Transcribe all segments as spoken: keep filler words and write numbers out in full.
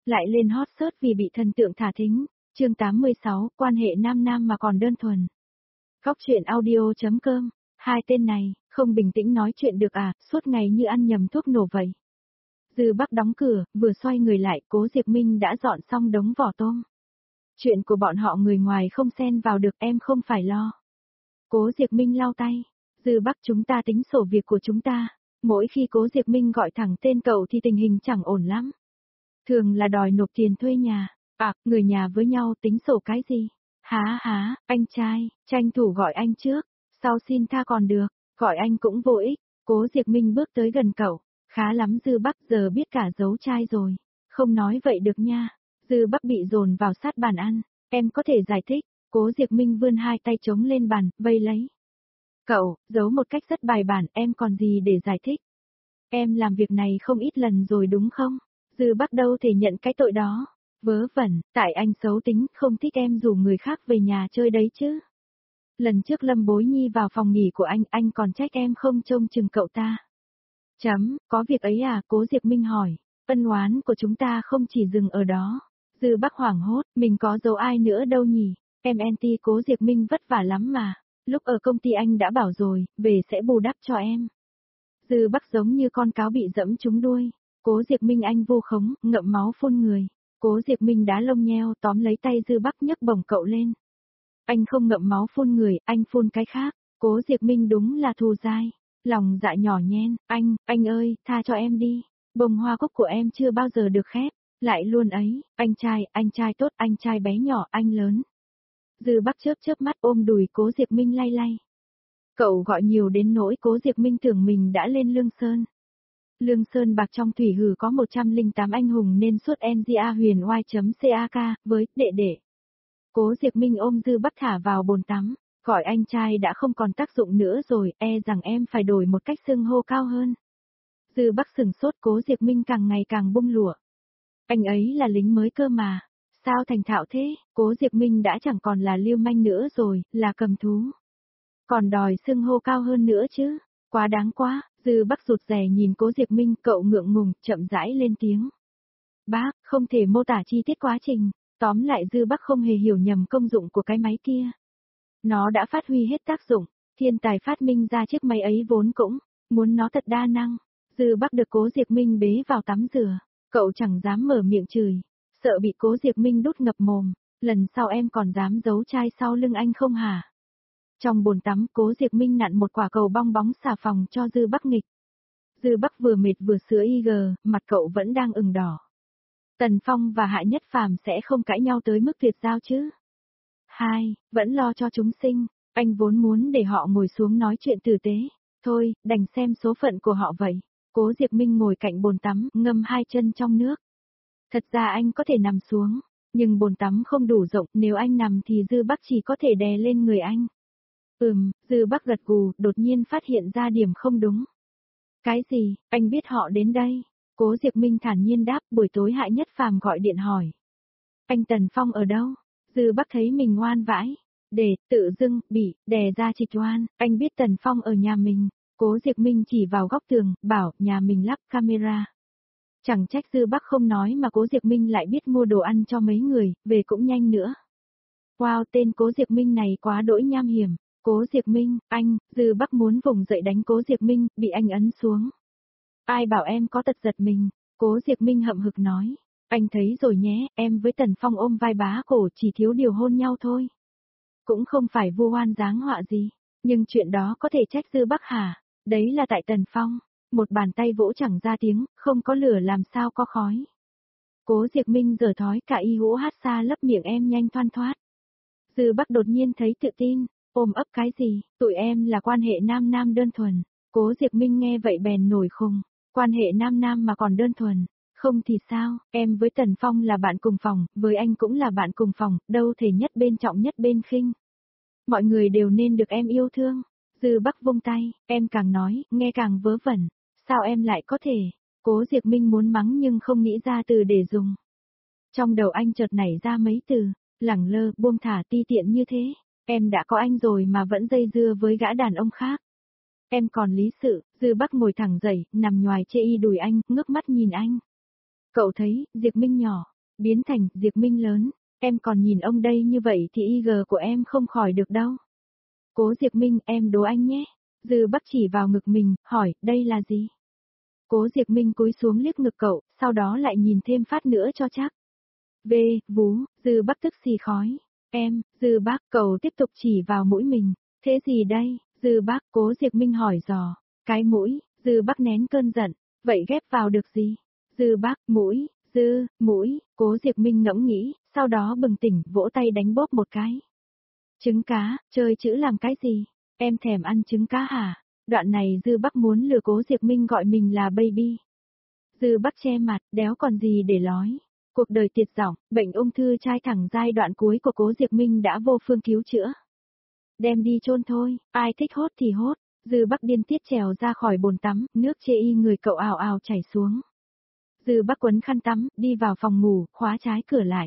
Lại lên hot search vì bị thần tượng thả thính. Chương tám mươi sáu, quan hệ nam nam mà còn đơn thuần. Góc truyện audio.com, hai tên này, không bình tĩnh nói chuyện được à, suốt ngày như ăn nhầm thuốc nổ vậy. Dư Bắc đóng cửa, vừa xoay người lại, Cố Diệp Minh đã dọn xong đống vỏ tôm. Chuyện của bọn họ người ngoài không xen vào được, em không phải lo. Cố Diệp Minh lau tay. Dư Bắc, chúng ta tính sổ việc của chúng ta. Mỗi khi Cố Diệp Minh gọi thẳng tên cậu thì tình hình chẳng ổn lắm. Thường là đòi nộp tiền thuê nhà. À, người nhà với nhau tính sổ cái gì? Há há, anh trai, tranh thủ gọi anh trước. Sau xin tha còn được, gọi anh cũng vô ích. Cố Diệp Minh bước tới gần cậu. Khá lắm Dư Bắc, giờ biết cả giấu trai rồi. Không nói vậy được nha. Dư Bắc bị dồn vào sát bàn ăn. Em có thể giải thích. Cố Diệp Minh vươn hai tay chống lên bàn, vây lấy. Cậu, giấu một cách rất bài bản, em còn gì để giải thích. Em làm việc này không ít lần rồi đúng không? Dư Bắc đâu thể nhận cái tội đó. Vớ vẩn, tại anh xấu tính, không thích em rủ người khác về nhà chơi đấy chứ. Lần trước Lâm Bối Nhi vào phòng nghỉ của anh, anh còn trách em không trông chừng cậu ta. Chấm, có việc ấy à? Cố Diệp Minh hỏi. Ân oán của chúng ta không chỉ dừng ở đó. Dư Bắc hoảng hốt, mình có giấu ai nữa đâu nhỉ? Em anti Cố Diệp Minh vất vả lắm mà. Lúc ở công ty anh đã bảo rồi, về sẽ bù đắp cho em. Dư Bắc giống như con cáo bị dẫm trúng đuôi. Cố Diệp Minh anh vu khống, ngậm máu phun người. Cố Diệp Minh đá lông nheo tóm lấy tay Dư Bắc nhấc bổng cậu lên. Anh không ngậm máu phun người, anh phun cái khác. Cố Diệp Minh đúng là thù dai. Lòng dạ nhỏ nhen, anh, anh ơi, tha cho em đi. Bông hoa cúc của em chưa bao giờ được khép. Lại luôn ấy, anh trai, anh trai tốt, anh trai bé nhỏ, anh lớn. Dư Bắc chớp chớp mắt ôm đùi Cố Diệp Minh lay lay. Cậu gọi nhiều đến nỗi Cố Diệp Minh tưởng mình đã lên Lương Sơn. Lương Sơn bạc trong thủy hử có một trăm lẻ tám anh hùng nên suốt en giê a huyền oai.cac với đệ đệ. Cố Diệp Minh ôm Dư Bắc thả vào bồn tắm, gọi anh trai đã không còn tác dụng nữa rồi, e rằng em phải đổi một cách xưng hô cao hơn. Dư Bắc sừng sốt, Cố Diệp Minh càng ngày càng bung lụa. Anh ấy là lính mới cơ mà. Sao thành thạo thế? Cố Diệp Minh đã chẳng còn là lưu manh nữa rồi, là cầm thú. Còn đòi xưng hô cao hơn nữa chứ. Quá đáng quá. Dư Bắc rụt rè nhìn Cố Diệp Minh, cậu ngượng ngùng, chậm rãi lên tiếng. Bác, không thể mô tả chi tiết quá trình. Tóm lại Dư Bắc không hề hiểu nhầm công dụng của cái máy kia. Nó đã phát huy hết tác dụng. Thiên tài phát minh ra chiếc máy ấy vốn cũng muốn nó thật đa năng. Dư Bắc được Cố Diệp Minh bế vào tắm rửa. Cậu chẳng dám mở miệng chửi. Sợ bị Cố Diệp Minh đút ngập mồm. Lần sau em còn dám giấu chai sau lưng anh không hả? Trong bồn tắm, Cố Diệp Minh nặn một quả cầu bong bóng xà phòng cho Dư Bắc nghịch. Dư Bắc vừa mệt vừa sữa i giê, mặt cậu vẫn đang ửng đỏ. Tần Phong và Hạ Nhất Phàm sẽ không cãi nhau tới mức tuyệt giao chứ? Hai, vẫn lo cho chúng sinh, anh vốn muốn để họ ngồi xuống nói chuyện tử tế. Thôi, đành xem số phận của họ vậy. Cố Diệp Minh ngồi cạnh bồn tắm, ngâm hai chân trong nước. Thật ra anh có thể nằm xuống, nhưng bồn tắm không đủ rộng, nếu anh nằm thì Dư Bắc chỉ có thể đè lên người anh. Ừm, Dư Bắc gật gù, đột nhiên phát hiện ra điểm không đúng. Cái gì, anh biết họ đến đây? Cố Diệp Minh thản nhiên đáp, buổi tối Hạ Nhất Phàm gọi điện hỏi. Anh Tần Phong ở đâu? Dư Bắc thấy mình ngoan vãi. Để, tự dưng, bị, đè ra trịch oan, anh biết Tần Phong ở nhà mình. Cố Diệp Minh chỉ vào góc tường, bảo, nhà mình lắp camera. Chẳng trách Dư Bắc không nói mà Cố Diệp Minh lại biết mua đồ ăn cho mấy người, về cũng nhanh nữa. Wow, tên Cố Diệp Minh này quá đỗi nham hiểm. Cố Diệp Minh, anh, Dư Bắc muốn vùng dậy đánh Cố Diệp Minh, bị anh ấn xuống. Ai bảo em có tật giật mình? Cố Diệp Minh hậm hực nói. Anh thấy rồi nhé, em với Tần Phong ôm vai bá cổ chỉ thiếu điều hôn nhau thôi. Cũng không phải vu oan giáng họa gì, nhưng chuyện đó có thể trách Dư Bắc hả? Đấy là tại Tần Phong. Một bàn tay vỗ chẳng ra tiếng, không có lửa làm sao có khói. Cố Diệp Minh giở thói cả y hũ hát xa lấp miệng em nhanh thoăn thoát. Dư Bắc đột nhiên thấy tự tin, ôm ấp cái gì, tụi em là quan hệ nam nam đơn thuần. Cố Diệp Minh nghe vậy bèn nổi khùng, quan hệ nam nam mà còn đơn thuần. Không thì sao, em với Tần Phong là bạn cùng phòng, với anh cũng là bạn cùng phòng, đâu thể nhất bên trọng nhất bên khinh. Mọi người đều nên được em yêu thương. Dư Bắc vung tay, em càng nói, nghe càng vớ vẩn. Sao em lại có thể? Cố Diệp Minh muốn mắng nhưng không nghĩ ra từ để dùng. Trong đầu anh chợt nảy ra mấy từ, lẳng lơ, buông thả, ti tiện như thế. Em đã có anh rồi mà vẫn dây dưa với gã đàn ông khác. Em còn lý sự. Dư Bắc ngồi thẳng dậy, nằm nhoài chê y đùi anh, ngước mắt nhìn anh. Cậu thấy, Diệp Minh nhỏ, biến thành Diệp Minh lớn, em còn nhìn ông đây như vậy thì i giê của em không khỏi được đâu. Cố Diệp Minh, em đố anh nhé. Dư Bắc chỉ vào ngực mình, hỏi, đây là gì? Cố Diệp Minh cúi xuống liếc ngực cậu, sau đó lại nhìn thêm phát nữa cho chắc. V, vú, Dư Bắc tức xì khói. Em, Dư Bắc, cậu tiếp tục chỉ vào mũi mình. Thế gì đây? Dư Bắc, Cố Diệp Minh hỏi dò. Cái mũi, Dư Bắc nén cơn giận. Vậy ghép vào được gì? Dư Bắc, mũi, Dư, mũi, Cố Diệp Minh ngẫm nghĩ, sau đó bừng tỉnh, vỗ tay đánh bóp một cái. Trứng cá, chơi chữ làm cái gì? Em thèm ăn trứng cá hả? Đoạn này Dư Bắc muốn lừa Cố Diệp Minh gọi mình là baby. Dư Bắc che mặt, đéo còn gì để nói. Cuộc đời tiệt giọng, bệnh ung thư trai thẳng giai đoạn cuối của Cố Diệp Minh đã vô phương cứu chữa. Đem đi chôn thôi, ai thích hốt thì hốt. Dư Bắc điên tiết trèo ra khỏi bồn tắm, nước chê y người cậu ào ào chảy xuống. Dư Bắc quấn khăn tắm, đi vào phòng ngủ, khóa trái cửa lại.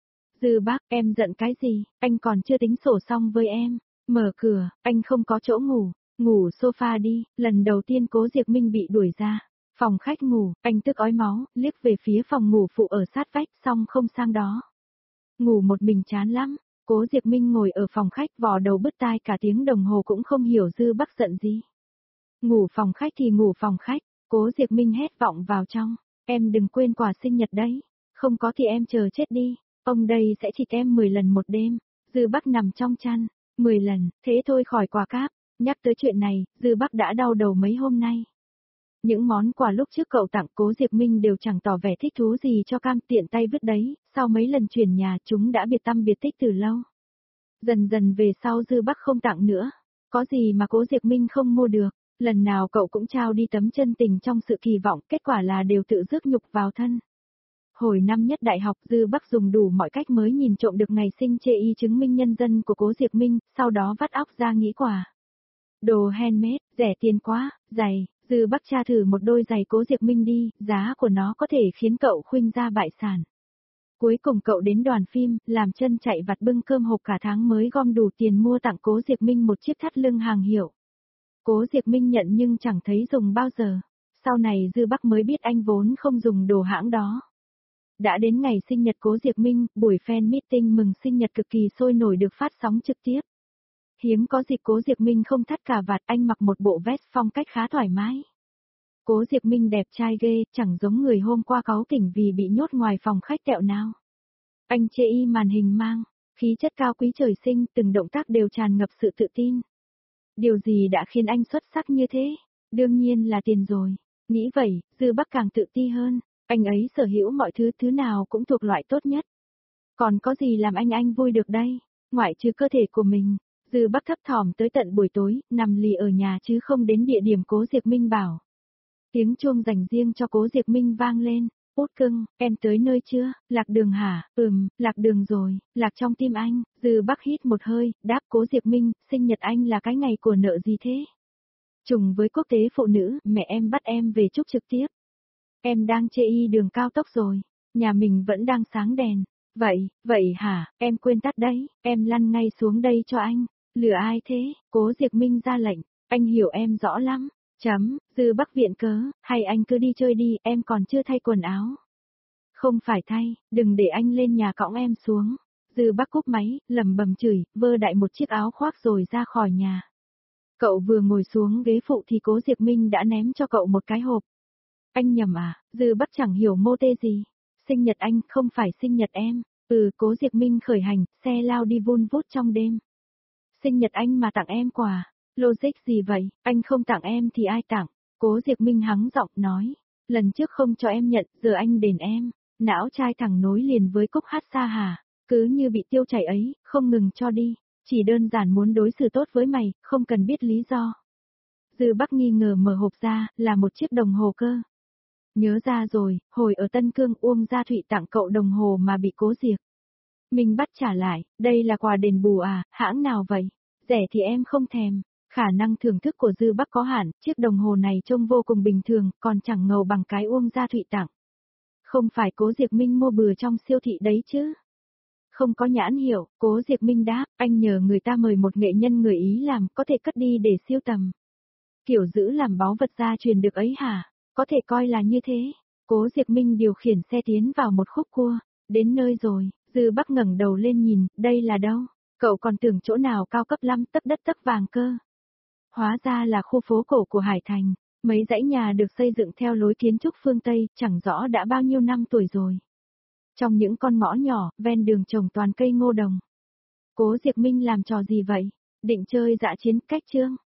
Dư Bắc, em giận cái gì, anh còn chưa tính sổ xong với em. Mở cửa, anh không có chỗ ngủ, ngủ sofa đi, lần đầu tiên Cố Diệp Minh bị đuổi ra. Phòng khách ngủ, anh tức ói máu, liếc về phía phòng ngủ phụ ở sát vách, xong không sang đó. Ngủ một mình chán lắm, Cố Diệp Minh ngồi ở phòng khách vò đầu bứt tai cả tiếng đồng hồ cũng không hiểu Dư Bắc giận gì. Ngủ phòng khách thì ngủ phòng khách, Cố Diệp Minh hét vọng vào trong, em đừng quên quà sinh nhật đấy, không có thì em chờ chết đi, ông đây sẽ chỉ em mười lần một đêm. Dư Bắc nằm trong chăn, mười lần, thế thôi khỏi quà cáp, nhắc tới chuyện này, Dư Bắc đã đau đầu mấy hôm nay. Những món quà lúc trước cậu tặng Cố Diệp Minh đều chẳng tỏ vẻ thích thú gì cho cam, tiện tay vứt đấy, sau mấy lần chuyển nhà chúng đã biệt tâm biệt tích từ lâu. Dần dần về sau Dư Bắc không tặng nữa, có gì mà Cố Diệp Minh không mua được, lần nào cậu cũng trao đi tấm chân tình trong sự kỳ vọng, kết quả là đều tự rước nhục vào thân. Hồi năm nhất đại học Dư Bắc dùng đủ mọi cách mới nhìn trộm được ngày sinh chê y chứng minh nhân dân của Cố Diệp Minh, sau đó vắt óc ra nghĩ quà. Đồ handmade, rẻ tiền quá, giày, Dư Bắc tra thử một đôi giày Cố Diệp Minh đi, giá của nó có thể khiến cậu khuynh ra bại sản. Cuối cùng cậu đến đoàn phim, làm chân chạy vặt bưng cơm hộp cả tháng mới gom đủ tiền mua tặng Cố Diệp Minh một chiếc thắt lưng hàng hiệu. Cố Diệp Minh nhận nhưng chẳng thấy dùng bao giờ. Sau này Dư Bắc mới biết anh vốn không dùng đồ hãng đó. Đã đến ngày sinh nhật Cố Diệp Minh, buổi fan meeting mừng sinh nhật cực kỳ sôi nổi được phát sóng trực tiếp. Hiếm có dịp Cố Diệp Minh không thắt cà vạt, anh mặc một bộ vest phong cách khá thoải mái. Cố Diệp Minh đẹp trai ghê, chẳng giống người hôm qua cáu kỉnh vì bị nhốt ngoài phòng khách tẹo nào. Anh chê y màn hình mang, khí chất cao quý trời sinh, từng động tác đều tràn ngập sự tự tin. Điều gì đã khiến anh xuất sắc như thế? Đương nhiên là tiền rồi. Nghĩ vậy, Dư Bắc càng tự ti hơn, anh ấy sở hữu mọi thứ, thứ nào cũng thuộc loại tốt nhất. Còn có gì làm anh anh vui được đây, ngoại trừ cơ thể của mình. Dư Bắc thấp thỏm tới tận buổi tối, nằm lì ở nhà chứ không đến địa điểm Cố Diệp Minh bảo. Tiếng chuông dành riêng cho Cố Diệp Minh vang lên. Út cưng, em tới nơi chưa? Lạc đường hả? Ừm, lạc đường rồi, lạc trong tim anh. Dư Bắc hít một hơi, đáp Cố Diệp Minh, sinh nhật anh là cái ngày của nợ gì thế? Trùng với quốc tế phụ nữ, mẹ em bắt em về chúc trực tiếp. Em đang chê y đường cao tốc rồi, nhà mình vẫn đang sáng đèn. Vậy, vậy hả, em quên tắt đấy, em lăn ngay xuống đây cho anh. Lừa ai thế? Cố Diệp Minh ra lệnh, anh hiểu em rõ lắm. Chấm, Dư Bắc viện cớ, hay anh cứ đi chơi đi, em còn chưa thay quần áo. Không phải thay, đừng để anh lên nhà cõng em xuống. Dư Bắc cúp máy, lầm bầm chửi, vơ đại một chiếc áo khoác rồi ra khỏi nhà. Cậu vừa ngồi xuống ghế phụ thì Cố Diệp Minh đã ném cho cậu một cái hộp. Anh nhầm à, Dư Bắc chẳng hiểu mô tê gì. Sinh nhật anh, không phải sinh nhật em. Ừ, Cố Diệp Minh khởi hành, xe lao đi vun vút trong đêm. Sinh nhật anh mà tặng em quà. Logic gì vậy, anh không tặng em thì ai tặng? Cố Diệp Minh hắng giọng nói. Lần trước không cho em nhận, giờ anh đền em. Não trai thẳng nối liền với Cúc Hát Sa Hà. Cứ như bị tiêu chảy ấy, không ngừng cho đi. Chỉ đơn giản muốn đối xử tốt với mày, không cần biết lý do. Dư Bắc nghi ngờ mở hộp ra, là một chiếc đồng hồ cơ. Nhớ ra rồi, hồi ở Tân Cương Uông Gia Thụy tặng cậu đồng hồ mà bị Cố Diệp Minh bắt trả lại, đây là quà đền bù à, hãng nào vậy? Rẻ thì em không thèm. Khả năng thưởng thức của Dư Bắc có hạn, chiếc đồng hồ này trông vô cùng bình thường, còn chẳng ngầu bằng cái Uông Gia Thụy tặng. Không phải Cố Diệp Minh mua bừa trong siêu thị đấy chứ? Không có nhãn hiệu, Cố Diệp Minh đáp, anh nhờ người ta mời một nghệ nhân người Ý làm, có thể cất đi để siêu tầm. Kiểu giữ làm báu vật gia truyền được ấy hả? Có thể coi là như thế. Cố Diệp Minh điều khiển xe tiến vào một khúc cua. Đến nơi rồi, Dư Bắc ngẩng đầu lên nhìn, đây là đâu? Cậu còn tưởng chỗ nào cao cấp lắm tấc đất tấc vàng cơ. Hóa ra là khu phố cổ của Hải Thành, mấy dãy nhà được xây dựng theo lối kiến trúc phương Tây, chẳng rõ đã bao nhiêu năm tuổi rồi. Trong những con ngõ nhỏ, ven đường trồng toàn cây ngô đồng. Cố Diệp Minh làm trò gì vậy? Định chơi dã chiến cách chương.